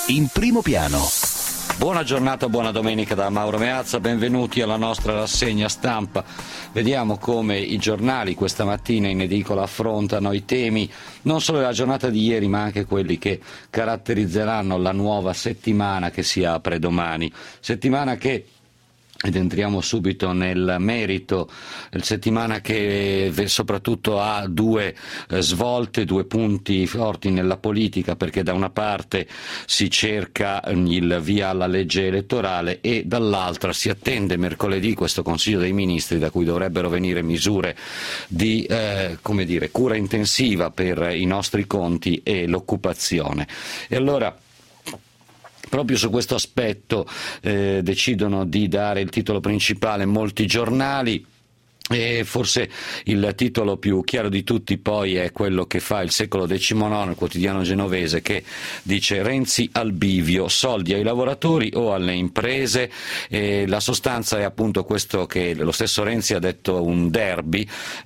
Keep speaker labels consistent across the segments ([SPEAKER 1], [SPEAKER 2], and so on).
[SPEAKER 1] In primo piano.
[SPEAKER 2] Buona giornata, buona domenica da Mauro Meazza, benvenuti alla nostra rassegna stampa. Vediamo come i giornali questa mattina in edicola affrontano i temi non solo della giornata di ieri ma anche quelli che caratterizzeranno la nuova settimana che si apre domani. Settimana che, ed entriamo subito nel merito, settimana che soprattutto ha due svolte, due punti forti nella politica, perché da una parte si cerca il via alla legge elettorale e dall'altra si attende mercoledì questo Consiglio dei Ministri da cui dovrebbero venire misure di cura intensiva per i nostri conti e l'occupazione. E allora, proprio su questo aspetto decidono di dare il titolo principale molti giornali. E forse il titolo più chiaro di tutti poi è quello che fa il Secolo XIX, il quotidiano genovese, che dice: Renzi al bivio, soldi ai lavoratori o alle imprese. E la sostanza è appunto questo, che lo stesso Renzi ha detto un derby,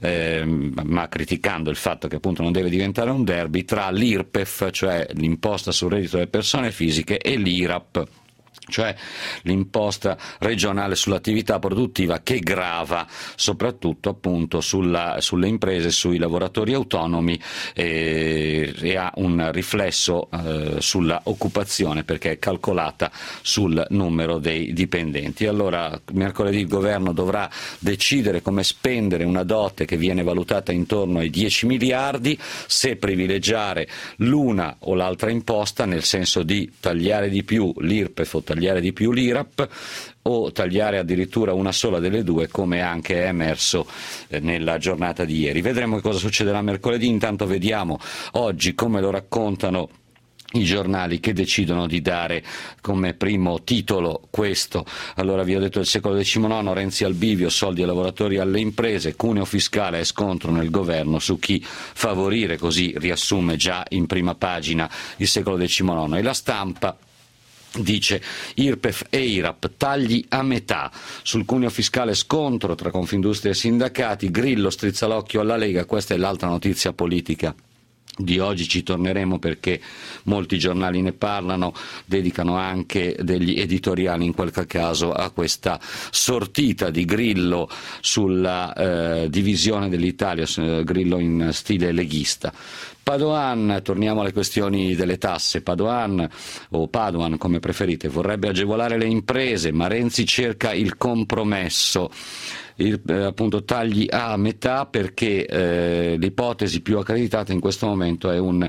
[SPEAKER 2] ma criticando il fatto che appunto non deve diventare un derby, tra l'IRPEF, cioè l'imposta sul reddito delle persone fisiche, e l'IRAP, cioè l'imposta regionale sull'attività produttiva, che grava soprattutto appunto sulle imprese, sui lavoratori autonomi e ha un riflesso sulla occupazione, perché è calcolata sul numero dei dipendenti. Allora mercoledì il governo dovrà decidere come spendere una dote che viene valutata intorno ai 10 miliardi, se privilegiare l'una o l'altra imposta, nel senso di tagliare di più l'IRPEF o tagliare di più l'IRAP, o tagliare addirittura una sola delle due, come anche è emerso nella giornata di ieri. Vedremo cosa succederà mercoledì. Intanto vediamo oggi come lo raccontano i giornali, che decidono di dare come primo titolo questo. Allora, vi ho detto il Secolo XIX, Renzi al bivio, soldi ai lavoratori e alle imprese, cuneo fiscale e scontro nel governo su chi favorire, così riassume già in prima pagina il Secolo XIX. E la Stampa dice: IRPEF e IRAP, tagli a metà. Sul cuneo fiscale scontro tra Confindustria e sindacati, Grillo strizza l'occhio alla Lega. Questa è l'altra notizia politica di oggi, ci torneremo perché molti giornali ne parlano, dedicano anche degli editoriali in qualche caso a questa sortita di Grillo sulla divisione dell'Italia, Grillo in stile leghista. Padoan, torniamo alle questioni delle tasse. Padoan, o Padoan come preferite, vorrebbe agevolare le imprese, ma Renzi cerca il compromesso. Appunto tagli a metà, perché l'ipotesi più accreditata in questo momento è un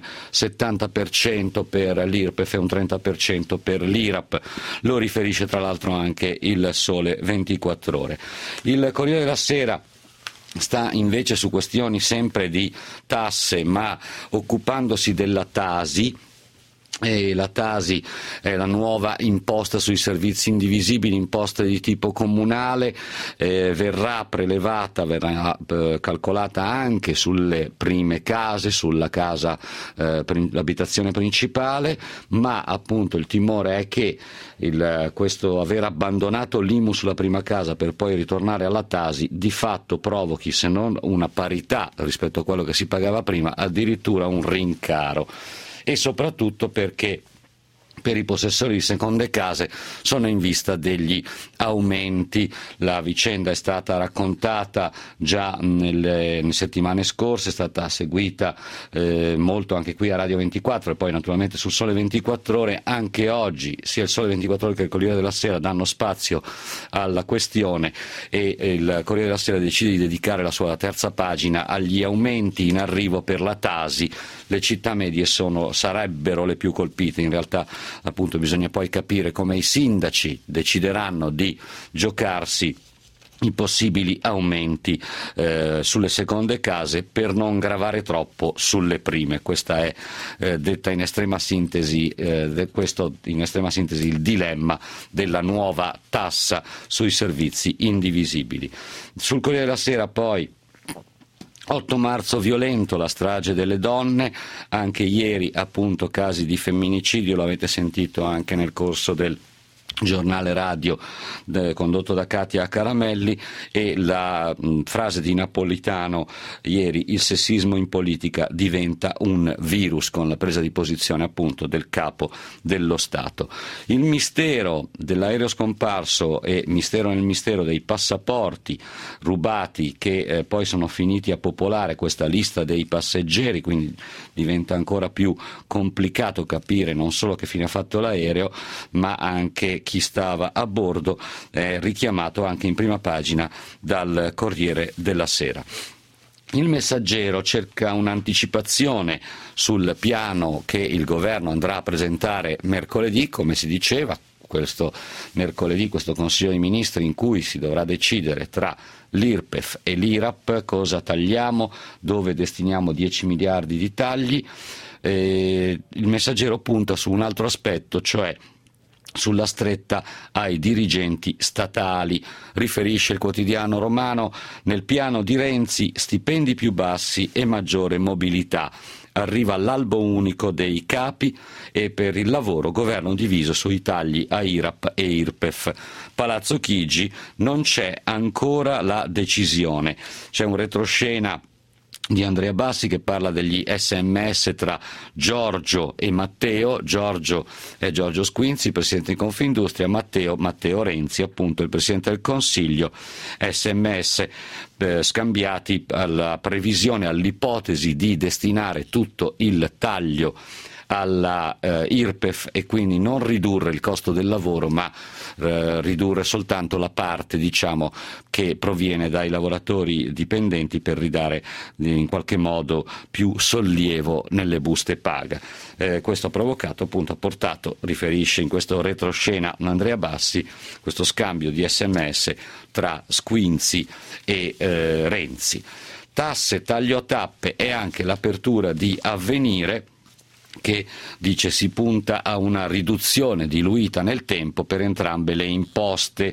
[SPEAKER 2] 70% per l'IRPEF e un 30% per l'IRAP. Lo riferisce tra l'altro anche il Sole 24 Ore. Il Corriere della Sera sta invece su questioni sempre di tasse, ma occupandosi della Tasi. E la Tasi è la nuova imposta sui servizi indivisibili, imposta di tipo comunale, verrà prelevata, verrà calcolata anche sulle prime case, sulla casa, l'abitazione principale, ma appunto il timore è che questo aver abbandonato l'IMU sulla prima casa per poi ritornare alla Tasi di fatto provochi, se non una parità rispetto a quello che si pagava prima, addirittura un rincaro. E soprattutto perché per i possessori di seconde case sono in vista degli aumenti. La vicenda è stata raccontata già nelle settimane scorse, è stata seguita molto anche qui a Radio 24 e poi naturalmente sul Sole 24 Ore. Anche oggi sia il Sole 24 Ore che il Corriere della Sera danno spazio alla questione, e il Corriere della Sera decide di dedicare la sua terza pagina agli aumenti in arrivo per la Tasi. Le città medie sarebbero le più colpite. In realtà appunto bisogna poi capire come i sindaci decideranno di giocarsi i possibili aumenti sulle seconde case per non gravare troppo sulle prime. Questa è detta in estrema sintesi, questo in estrema sintesi il dilemma della nuova tassa sui servizi indivisibili. Sul Corriere della Sera poi 8 marzo violento, la strage delle donne, anche ieri appunto casi di femminicidio, lo avete sentito anche nel corso del giornale radio condotto da Katia Caramelli, e la frase di Napolitano ieri: il sessismo in politica diventa un virus, con la presa di posizione appunto del capo dello Stato. Il mistero dell'aereo scomparso e mistero nel mistero dei passaporti rubati che poi sono finiti a popolare questa lista dei passeggeri, quindi diventa ancora più complicato capire non solo che fine ha fatto l'aereo, ma anche chi stava a bordo, richiamato anche in prima pagina dal Corriere della Sera. Il Messaggero cerca un'anticipazione sul piano che il governo andrà a presentare mercoledì, come si diceva, questo mercoledì, questo Consiglio dei Ministri in cui si dovrà decidere tra l'IRPEF e l'IRAP cosa tagliamo, dove destiniamo 10 miliardi di tagli. Il Messaggero punta su un altro aspetto, cioè sulla stretta ai dirigenti statali. Riferisce il quotidiano romano: nel piano di Renzi stipendi più bassi e maggiore mobilità. Arriva l'albo unico dei capi e per il lavoro governo diviso sui tagli a IRAP e IRPEF. Palazzo Chigi, non c'è ancora la decisione. C'è un retroscena di Andrea Bassi che parla degli SMS tra Giorgio e Matteo. Giorgio è Giorgio Squinzi, presidente di Confindustria, Matteo Renzi, appunto il presidente del Consiglio. SMS scambiati alla previsione, all'ipotesi di destinare tutto il taglio alla IRPEF e quindi non ridurre il costo del lavoro, ma ridurre soltanto la parte, diciamo, che proviene dai lavoratori dipendenti, per ridare in qualche modo più sollievo nelle buste paga. Questo ha provocato, appunto, ha portato, riferisce in questo retroscena Andrea Bassi, questo scambio di SMS tra Squinzi e Renzi. Tasse, taglio a tappe e anche l'apertura di Avvenire, che dice si punta a una riduzione diluita nel tempo per entrambe le imposte,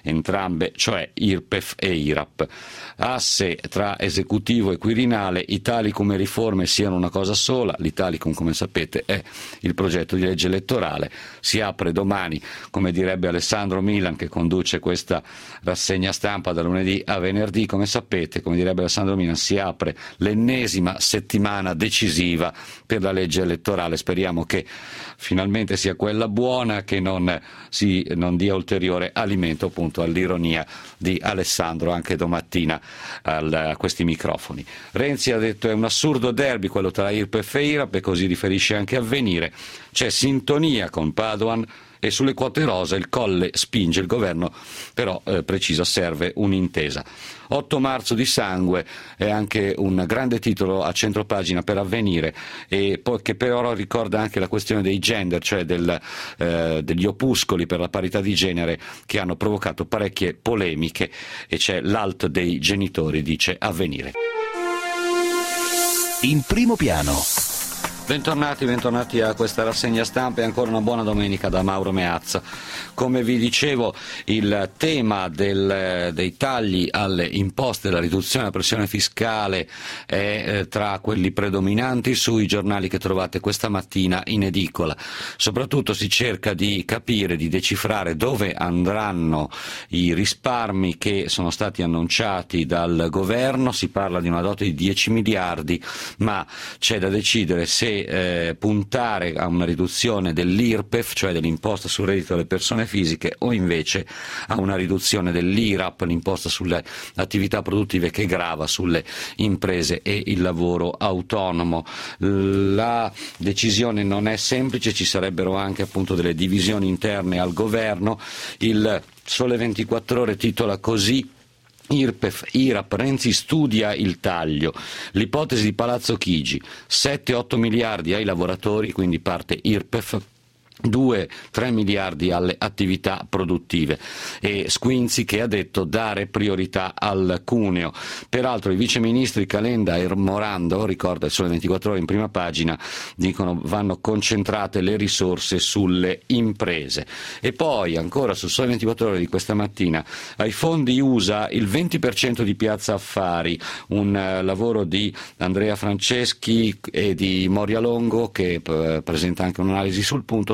[SPEAKER 2] cioè IRPEF e IRAP. Asse tra esecutivo e Quirinale, Italicum e riforme siano una cosa sola. L'Italicum, come sapete, è il progetto di legge elettorale. Si apre domani, come direbbe Alessandro Milan, che conduce questa rassegna stampa da lunedì a venerdì. Come sapete, come direbbe Alessandro Milan, si apre l'ennesima settimana decisiva per la legge elettorale. Speriamo che finalmente sia quella buona, che non dia ulteriore alimento, appunto, all'ironia di Alessandro anche domattina a questi microfoni. Renzi ha detto: è un assurdo derby quello tra IRPEF e IRAP, e così riferisce anche Avvenire. C'è sintonia con Padoan e sulle quote rosa il Colle spinge, il governo però precisa serve un'intesa. 8 marzo di sangue è anche un grande titolo a centropagina per Avvenire, e poi che però ricorda anche la questione dei gender, cioè degli opuscoli per la parità di genere che hanno provocato parecchie polemiche, e c'è l'alt dei genitori, dice Avvenire.
[SPEAKER 1] In primo piano.
[SPEAKER 2] Bentornati a questa rassegna stampa e ancora una buona domenica da Mauro Meazza. Come vi dicevo, il tema dei tagli alle imposte, la riduzione della pressione fiscale è tra quelli predominanti sui giornali che trovate questa mattina in edicola. Soprattutto si cerca di capire, di decifrare dove andranno i risparmi che sono stati annunciati dal governo. Si parla di una dote di 10 miliardi, ma c'è da decidere se puntare a una riduzione dell'IRPEF, cioè dell'imposta sul reddito delle persone fisiche, o invece a una riduzione dell'IRAP, l'imposta sulle attività produttive che grava sulle imprese e il lavoro autonomo. La decisione non è semplice, ci sarebbero anche appunto delle divisioni interne al governo. Il Sole 24 Ore titola così: IRPEF, IRAP, Renzi studia il taglio. L'ipotesi di Palazzo Chigi: 7-8 miliardi ai lavoratori, quindi parte IRPEF, 2-3 miliardi alle attività produttive, e Squinzi che ha detto dare priorità al cuneo. Peraltro i viceministri Calenda e Morando, ricorda il Sole 24 Ore in prima pagina, dicono vanno concentrate le risorse sulle imprese. E poi ancora sul Sole 24 Ore di questa mattina: ai fondi USA il 20% di Piazza Affari, un lavoro di Andrea Franceschi e di Moria Longo, che presenta anche un'analisi sul punto.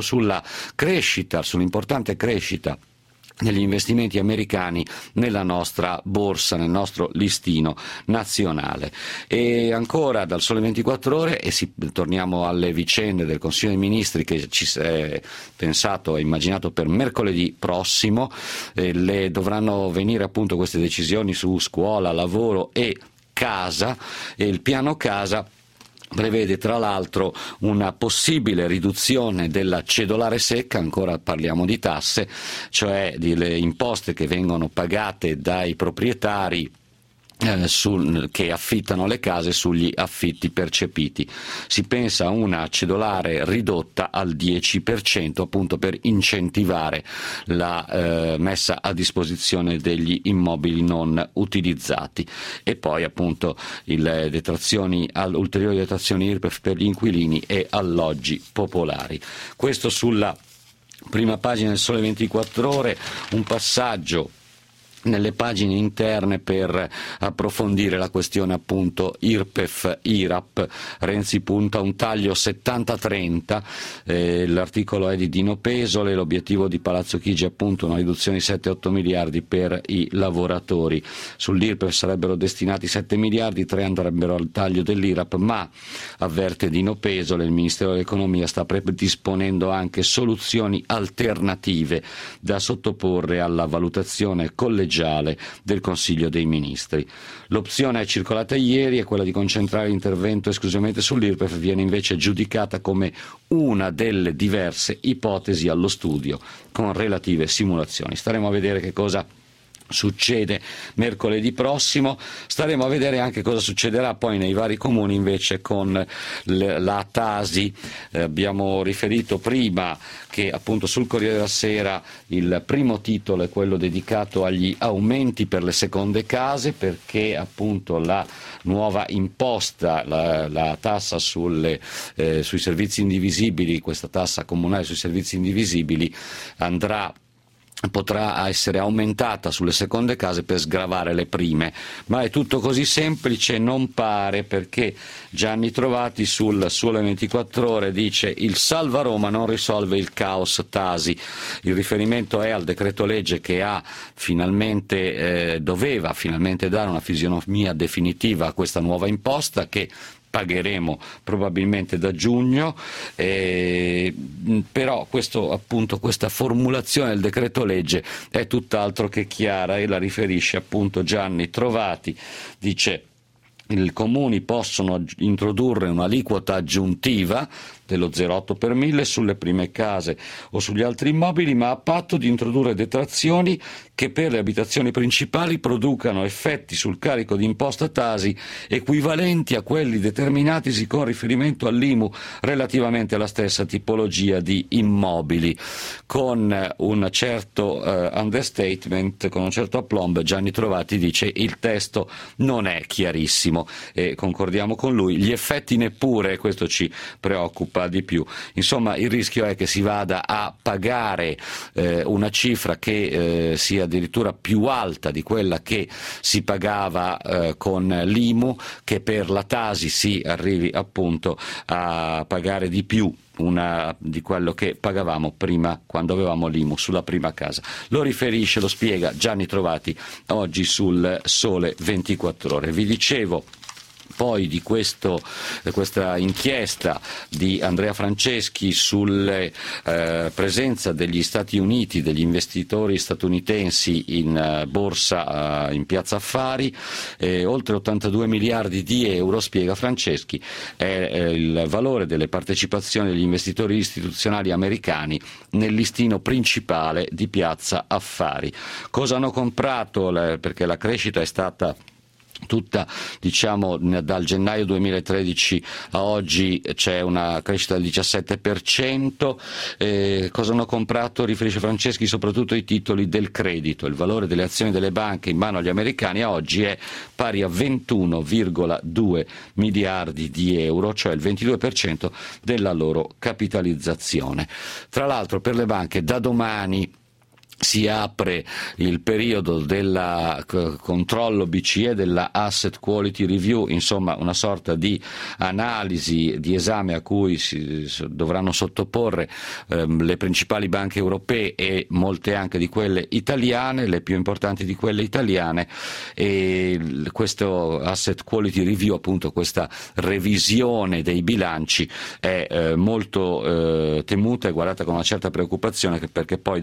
[SPEAKER 2] sulla crescita, sull'importante crescita negli investimenti americani nella nostra borsa, nel nostro listino nazionale. E ancora dal Sole 24 Ore, e torniamo alle vicende del Consiglio dei Ministri che ci è pensato e immaginato per mercoledì prossimo. Le dovranno venire appunto queste decisioni su scuola, lavoro e casa, e il piano casa prevede tra l'altro una possibile riduzione della cedolare secca, ancora parliamo di tasse, cioè delle imposte che vengono pagate dai proprietari che affittano le case sugli affitti percepiti. Si pensa a una cedolare ridotta al 10%, appunto per incentivare la messa a disposizione degli immobili non utilizzati, e poi appunto ulteriori detrazioni IRPEF per gli inquilini e alloggi popolari. Questo sulla prima pagina del Sole 24 Ore, un passaggio nelle pagine interne per approfondire la questione appunto IRPEF-IRAP. Renzi punta a un taglio 70-30, l'articolo è di Dino Pesole, l'obiettivo di Palazzo Chigi è appunto una riduzione di 7-8 miliardi per i lavoratori. Sull'IRPEF sarebbero destinati 7 miliardi, 3 andrebbero al taglio dell'IRAP, ma avverte Dino Pesole, il Ministero dell'Economia sta predisponendo anche soluzioni alternative da sottoporre alla valutazione collegiale del Consiglio dei Ministri. L'opzione è circolata ieri, è quella di concentrare l'intervento esclusivamente sull'IRPEF, viene invece giudicata come una delle diverse ipotesi allo studio con relative simulazioni. Staremo a vedere che cosa succede mercoledì prossimo, staremo a vedere anche cosa succederà poi nei vari comuni invece con la Tasi. Abbiamo riferito prima che appunto sul Corriere della Sera il primo titolo è quello dedicato agli aumenti per le seconde case, perché appunto la nuova imposta, la tassa sui servizi indivisibili, questa tassa comunale sui servizi indivisibili potrà essere aumentata sulle seconde case per sgravare le prime, ma è tutto così semplice? Non pare, perché Gianni Trovati sul Sole 24 Ore dice: il Salva Roma non risolve il caos Tasi. Il riferimento è al decreto legge che doveva finalmente dare una fisionomia definitiva a questa nuova imposta, che pagheremo probabilmente da giugno, però questa formulazione del decreto legge è tutt'altro che chiara, e la riferisce appunto Gianni Trovati. Dice: i comuni possono introdurre un'aliquota aggiuntiva dello 0,8 per mille sulle prime case o sugli altri immobili, ma a patto di introdurre detrazioni che per le abitazioni principali producano effetti sul carico di imposta Tasi equivalenti a quelli determinatisi con riferimento all'IMU relativamente alla stessa tipologia di immobili. Con un certo understatement, con un certo aplomb, Gianni Trovati dice: il testo non è chiarissimo, e concordiamo con lui, gli effetti neppure, questo ci preoccupa di più. Insomma, il rischio è che si vada a pagare una cifra che sia addirittura più alta di quella che si pagava con l'IMU, che per la Tasi si arrivi appunto a pagare di più di quello che pagavamo prima quando avevamo l'IMU sulla prima casa. Lo spiega Gianni Trovati oggi sul Sole 24 Ore. Vi dicevo poi di questa inchiesta di Andrea Franceschi sulle presenza degli Stati Uniti, degli investitori statunitensi in borsa, in Piazza Affari, oltre 82 miliardi di euro, spiega Franceschi, è il valore delle partecipazioni degli investitori istituzionali americani nel listino principale di Piazza Affari. Cosa hanno comprato? Perché la crescita è stata tutta, diciamo, dal gennaio 2013 a oggi c'è una crescita del 17%. Cosa hanno comprato? Riferisce Franceschi, soprattutto i titoli del credito. Il valore delle azioni delle banche in mano agli americani a oggi è pari a 21,2 miliardi di euro, cioè il 22% della loro capitalizzazione. Tra l'altro, per le banche da domani si apre il periodo del controllo BCE, della Asset Quality Review, insomma una sorta di analisi, di esame a cui si dovranno sottoporre le principali banche europee e molte anche di quelle italiane, le più importanti di quelle italiane, e questo Asset Quality Review, appunto questa revisione dei bilanci, è molto temuta e guardata con una certa preoccupazione, perché poi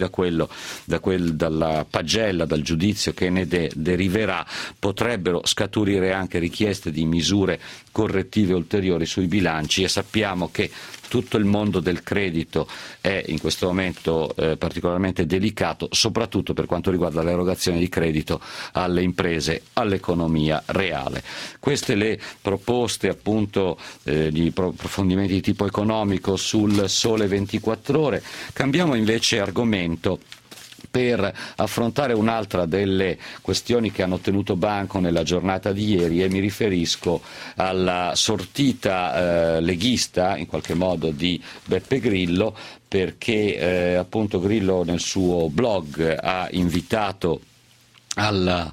[SPEAKER 2] dalla pagella, dal giudizio che ne deriverà, potrebbero scaturire anche richieste di misure correttive ulteriori sui bilanci, e sappiamo che tutto il mondo del credito è in questo momento particolarmente delicato, soprattutto per quanto riguarda l'erogazione di credito alle imprese, all'economia reale. Queste le proposte appunto di approfondimenti di tipo economico sul Sole 24 Ore. Cambiamo invece argomento per affrontare un'altra delle questioni che hanno tenuto banco nella giornata di ieri, e mi riferisco alla sortita leghista in qualche modo di Beppe Grillo, perché appunto Grillo nel suo blog ha invitato ha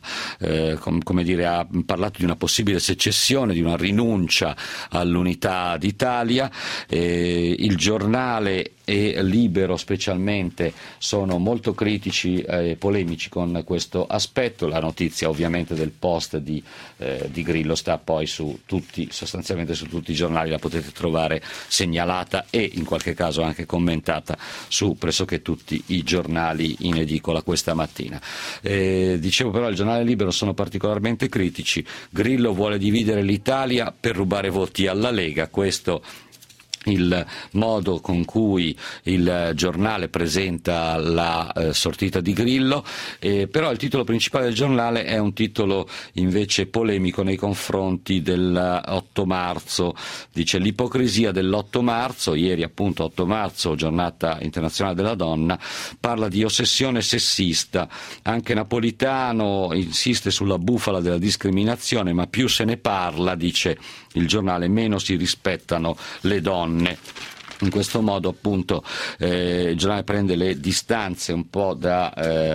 [SPEAKER 2] parlato di una possibile secessione, di una rinuncia all'unità d'Italia. Il Giornale e Libero specialmente sono molto critici e polemici con questo aspetto. La notizia ovviamente del post di Grillo sta poi sostanzialmente su tutti i giornali, la potete trovare segnalata e in qualche caso anche commentata su pressoché tutti i giornali in edicola questa mattina. Dicevo però, il Giornale Libero sono particolarmente critici. Grillo vuole dividere l'Italia per rubare voti alla Lega, questo il modo con cui il giornale presenta la sortita di Grillo, però il titolo principale del giornale è un titolo invece polemico nei confronti dell'8 marzo, dice l'ipocrisia dell'8 marzo, ieri appunto 8 marzo, giornata internazionale della donna, parla di ossessione sessista, anche Napolitano insiste sulla bufala della discriminazione, ma più se ne parla, dice il giornale, meno si rispettano le donne. In questo modo appunto il giornale prende le distanze un po' da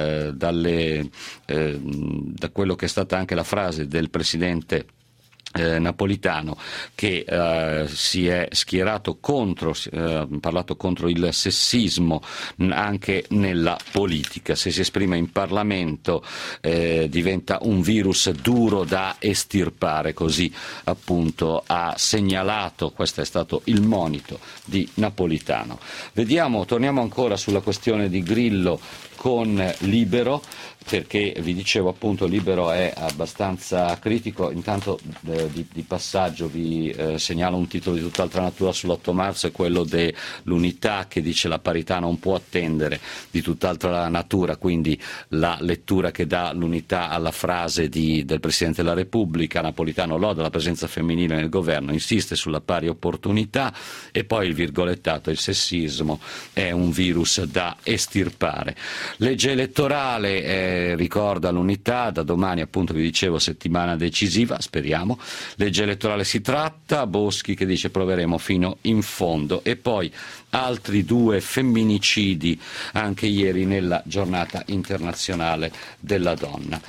[SPEAKER 2] quello che è stata anche la frase del presidente Napolitano, che si è schierato contro, parlato contro il sessismo anche nella politica. Se si esprime in Parlamento diventa un virus duro da estirpare, così appunto ha segnalato. Questo è stato il monito di Napolitano. Torniamo ancora sulla questione di Grillo con Libero, perché vi dicevo appunto Libero è abbastanza critico. Intanto di passaggio vi segnalo un titolo di tutt'altra natura sull'8 marzo, è quello dell'Unità, che dice la parità non può attendere, di tutt'altra natura, quindi la lettura che dà l'Unità alla frase del Presidente della Repubblica. Napolitano loda la presenza femminile nel governo, insiste sulla pari opportunità, e poi il virgolettato: il sessismo è un virus da estirpare. Legge elettorale, ricorda l'Unità, da domani appunto vi dicevo settimana decisiva, speriamo. Legge elettorale si tratta, Boschi che dice proveremo fino in fondo, e poi altri 2 femminicidi anche ieri nella giornata internazionale della donna.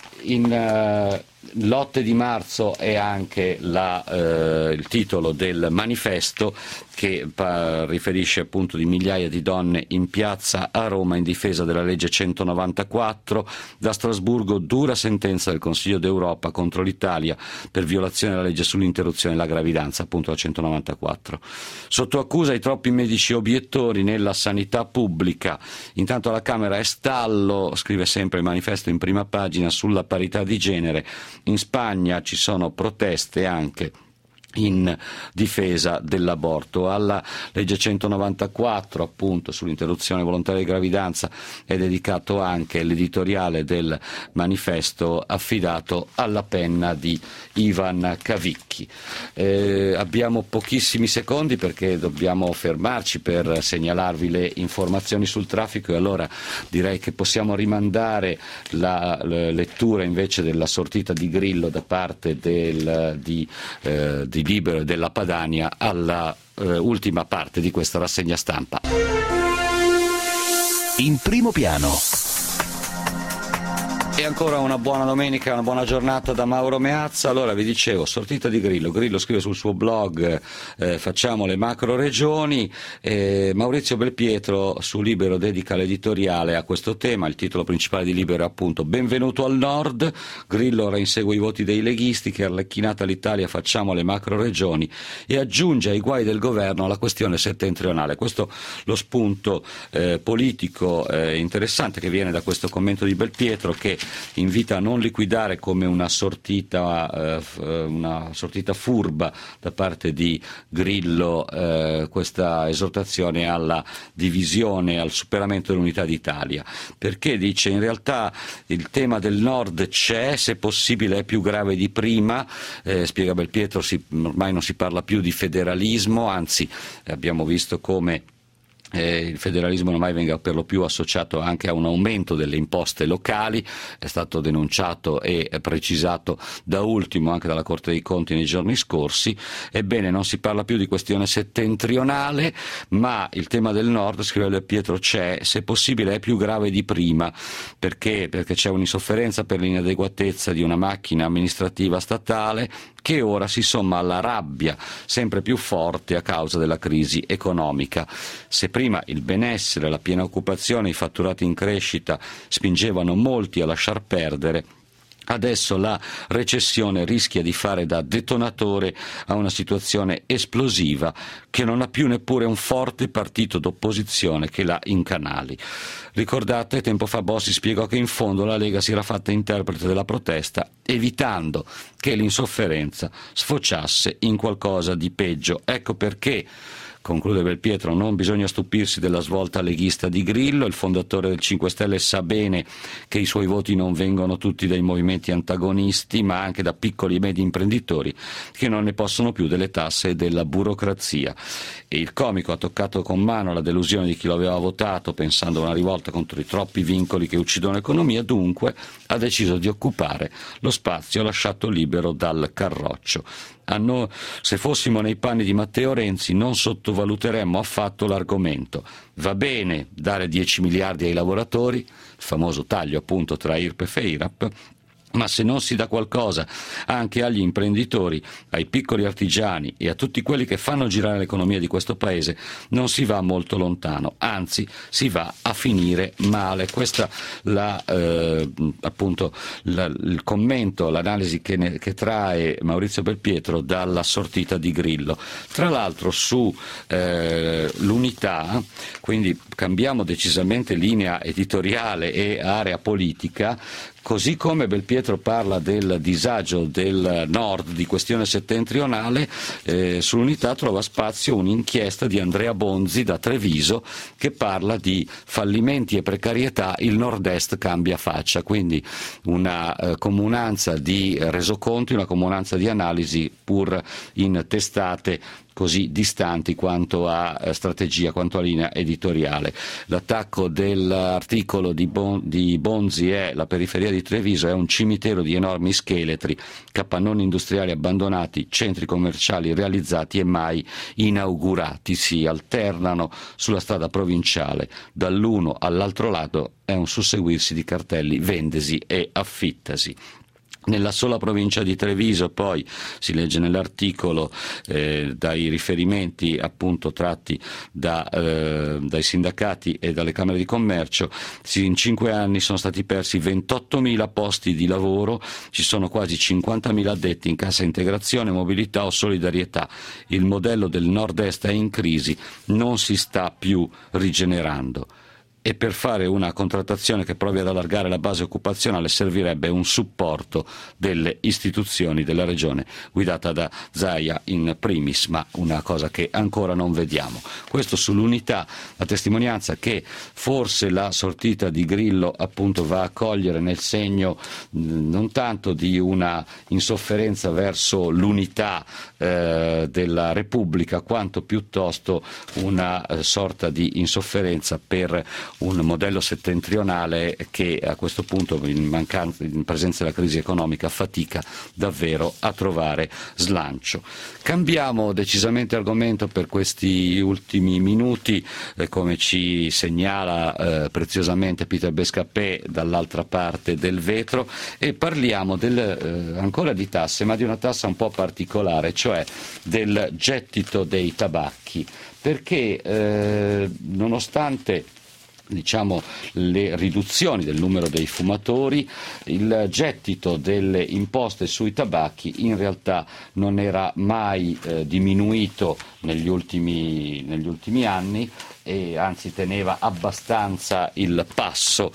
[SPEAKER 2] L'8 di marzo è anche il titolo del manifesto, che riferisce appunto di migliaia di donne in piazza a Roma in difesa della legge 194. Da Strasburgo dura sentenza del Consiglio d'Europa contro l'Italia per violazione della legge sull'interruzione della gravidanza, appunto la 194. Sotto accusa i troppi medici obiettori nella sanità pubblica. Intanto alla Camera è stallo, scrive sempre il manifesto in prima pagina, sulla parità di genere. In Spagna ci sono proteste anche in difesa dell'aborto. Alla legge 194 appunto sull'interruzione volontaria di gravidanza è dedicato anche l'editoriale del manifesto, affidato alla penna di Ivan Cavicchi. Abbiamo pochissimi secondi perché dobbiamo fermarci per segnalarvi le informazioni sul traffico, e allora direi che possiamo rimandare la lettura invece della sortita di Grillo da parte di Libero e della Padania alla ultima parte di questa rassegna stampa.
[SPEAKER 1] in primo piano.
[SPEAKER 2] E ancora una buona domenica, una buona giornata da Mauro Meazza. Allora vi dicevo, sortita di Grillo. Grillo scrive sul suo blog facciamo le macro regioni. Maurizio Belpietro su Libero dedica l'editoriale a questo tema. Il titolo principale di Libero è appunto Benvenuto al Nord. Grillo ora insegue i voti dei leghisti, che arlecchinata l'Italia, facciamo le macro regioni, e aggiunge ai guai del governo la questione settentrionale. Questo lo spunto politico interessante che viene da questo commento di Belpietro, che invita a non liquidare come una sortita furba da parte di Grillo questa esortazione alla divisione, al superamento dell'unità d'Italia, perché dice in realtà il tema del Nord c'è, se possibile è più grave di prima, spiega Belpietro, ormai non si parla più di federalismo, anzi abbiamo visto come il federalismo ormai venga per lo più associato anche a un aumento delle imposte locali, è stato denunciato e precisato da ultimo anche dalla Corte dei Conti nei giorni scorsi. Ebbene, non si parla più di questione settentrionale, ma il tema del Nord, scrive Pietro, c'è, se possibile è più grave di prima, perché c'è un'insofferenza per l'inadeguatezza di una macchina amministrativa statale che ora si somma alla rabbia sempre più forte a causa della crisi economica. Se prima il benessere, la piena occupazione, i fatturati in crescita spingevano molti a lasciar perdere, adesso la recessione rischia di fare da detonatore a una situazione esplosiva che non ha più neppure un forte partito d'opposizione che la incanali. Ricordate, tempo fa Bossi spiegò che in fondo la Lega si era fatta interprete della protesta, evitando che l'insofferenza sfociasse in qualcosa di peggio. Ecco perché, conclude Belpietro, non bisogna stupirsi della svolta leghista di Grillo. Il fondatore del 5 Stelle sa bene che i suoi voti non vengono tutti dai movimenti antagonisti, ma anche da piccoli e medi imprenditori che non ne possono più delle tasse e della burocrazia. E il comico ha toccato con mano la delusione di chi lo aveva votato, pensando a una rivolta contro i troppi vincoli che uccidono l'economia, dunque ha deciso di occupare lo spazio lasciato libero dal Carroccio. Se fossimo nei panni di Matteo Renzi non sottovaluteremmo affatto l'argomento. Va bene dare 10 miliardi ai lavoratori, il famoso taglio appunto tra IRPEF e IRAP, ma se non si dà qualcosa anche agli imprenditori, ai piccoli artigiani e a tutti quelli che fanno girare l'economia di questo paese, non si va molto lontano, anzi si va a finire male. Questa appunto il commento, l'analisi che trae Maurizio Belpietro dalla sortita di Grillo. Tra l'altro su l'unità, quindi cambiamo decisamente linea editoriale e area politica. Così come Belpietro parla del disagio del Nord, di questione settentrionale, sull'unità trova spazio un'inchiesta di Andrea Bonzi da Treviso che parla di fallimenti e precarietà, il Nord-Est cambia faccia, quindi una comunanza di resoconti, una comunanza di analisi pur in testate così distanti quanto a strategia, quanto a linea editoriale. L'attacco dell'articolo di Bonzi è: la periferia di Treviso è un cimitero di enormi scheletri, capannoni industriali abbandonati, centri commerciali realizzati e mai inaugurati. Si alternano sulla strada provinciale, dall'uno all'altro lato è un susseguirsi di cartelli vendesi e affittasi. Nella sola provincia di Treviso poi si legge nell'articolo dai riferimenti appunto tratti dai sindacati e dalle camere di commercio, in 5 anni sono stati persi 28.000 posti di lavoro, ci sono quasi 50.000 addetti in cassa integrazione, mobilità o solidarietà. Il modello del Nord-Est è in crisi, non si sta più rigenerando. E per fare una contrattazione che provi ad allargare la base occupazionale servirebbe un supporto delle istituzioni della regione guidata da Zaia in primis, ma una cosa che ancora non vediamo. Questo sull'unità, la testimonianza che forse la sortita di Grillo appunto va a cogliere nel segno non tanto di una insofferenza verso l'unità della Repubblica, quanto piuttosto una sorta di insofferenza per un modello settentrionale che a questo punto, in presenza della crisi economica, fatica davvero a trovare slancio. Cambiamo decisamente argomento per questi ultimi minuti, come ci segnala preziosamente Peter Bescapè dall'altra parte del vetro, e parliamo ancora di tasse, ma di una tassa un po' particolare, cioè del gettito dei tabacchi, perché nonostante le riduzioni del numero dei fumatori, il gettito delle imposte sui tabacchi in realtà non era mai diminuito negli ultimi anni, e anzi teneva abbastanza il passo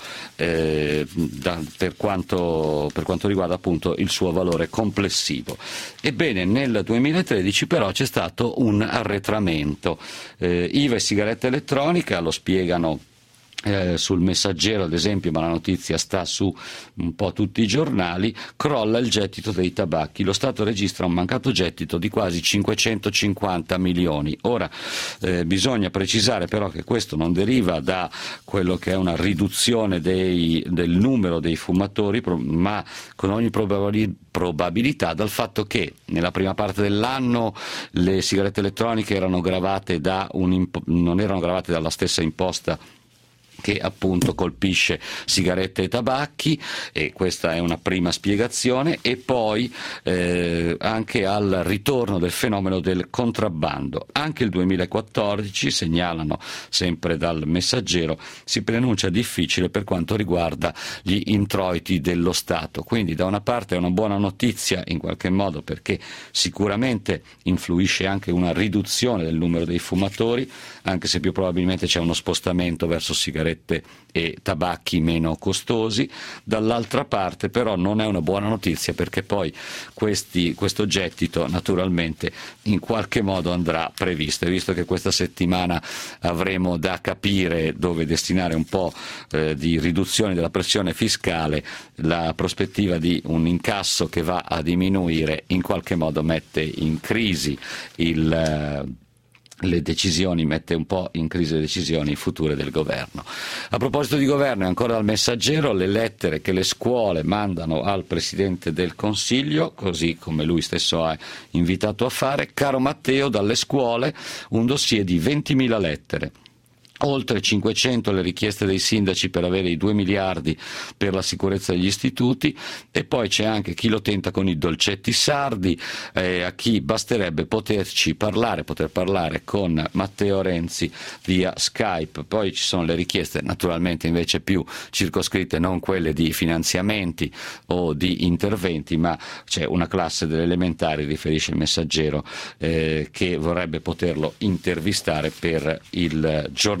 [SPEAKER 2] per quanto riguarda appunto il suo valore complessivo. Ebbene, nel 2013 però c'è stato un arretramento. IVA e sigaretta elettronica, lo spiegano sul Messaggero ad esempio, ma la notizia sta su un po' tutti i giornali, crolla il gettito dei tabacchi. Lo Stato registra un mancato gettito di quasi 550 milioni. Ora bisogna precisare però che questo non deriva da quello che è una riduzione del numero dei fumatori, ma con ogni probabilità dal fatto che nella prima parte dell'anno le sigarette elettroniche non erano gravate dalla stessa imposta che appunto colpisce sigarette e tabacchi, e questa è una prima spiegazione, e poi anche al ritorno del fenomeno del contrabbando. Anche il 2014, segnalano sempre dal Messaggero, si preannuncia difficile per quanto riguarda gli introiti dello Stato. Quindi da una parte è una buona notizia in qualche modo, perché sicuramente influisce anche una riduzione del numero dei fumatori, anche se più probabilmente c'è uno spostamento verso sigarette e tabacchi meno costosi. Dall'altra parte però non è una buona notizia, perché poi questo gettito naturalmente in qualche modo andrà previsto, e visto che questa settimana avremo da capire dove destinare un po' di riduzione della pressione fiscale, la prospettiva di un incasso che va a diminuire in qualche modo mette in crisi le decisioni, mette un po' in crisi le decisioni future del governo. A proposito di governo, è ancora dal Messaggero le lettere che le scuole mandano al Presidente del Consiglio, così come lui stesso ha invitato a fare. Caro Matteo, dalle scuole un dossier di 20.000 lettere. Oltre 500 le richieste dei sindaci per avere i 2 miliardi per la sicurezza degli istituti, e poi c'è anche chi lo tenta con i dolcetti sardi, a chi basterebbe poter parlare con Matteo Renzi via Skype. Poi ci sono le richieste naturalmente invece più circoscritte, non quelle di finanziamenti o di interventi, ma c'è una classe delle elementari, riferisce il Messaggero, che vorrebbe poterlo intervistare per il giornalino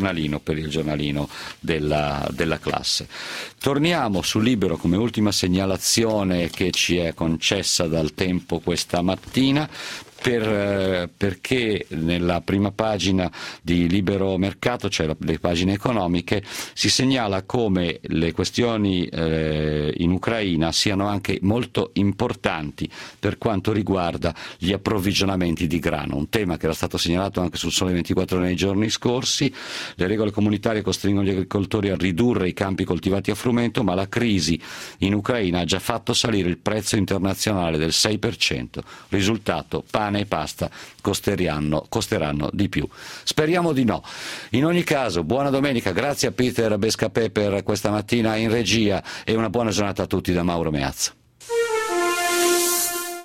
[SPEAKER 2] della classe. Torniamo su Libero come ultima segnalazione che ci è concessa dal Tempo questa mattina, perché nella prima pagina di Libero Mercato, cioè le pagine economiche, si segnala come le questioni in Ucraina siano anche molto importanti per quanto riguarda gli approvvigionamenti di grano, un tema che era stato segnalato anche sul Sole 24 Ore nei giorni scorsi. Le regole comunitarie costringono gli agricoltori a ridurre i campi coltivati a frumento, ma la crisi in Ucraina ha già fatto salire il prezzo internazionale del 6%. Risultato: pane e pasta costeranno di più. Speriamo di no. In ogni caso, buona domenica, grazie a Peter Bescapè per questa mattina in regia, e una buona giornata a tutti da Mauro Meazza.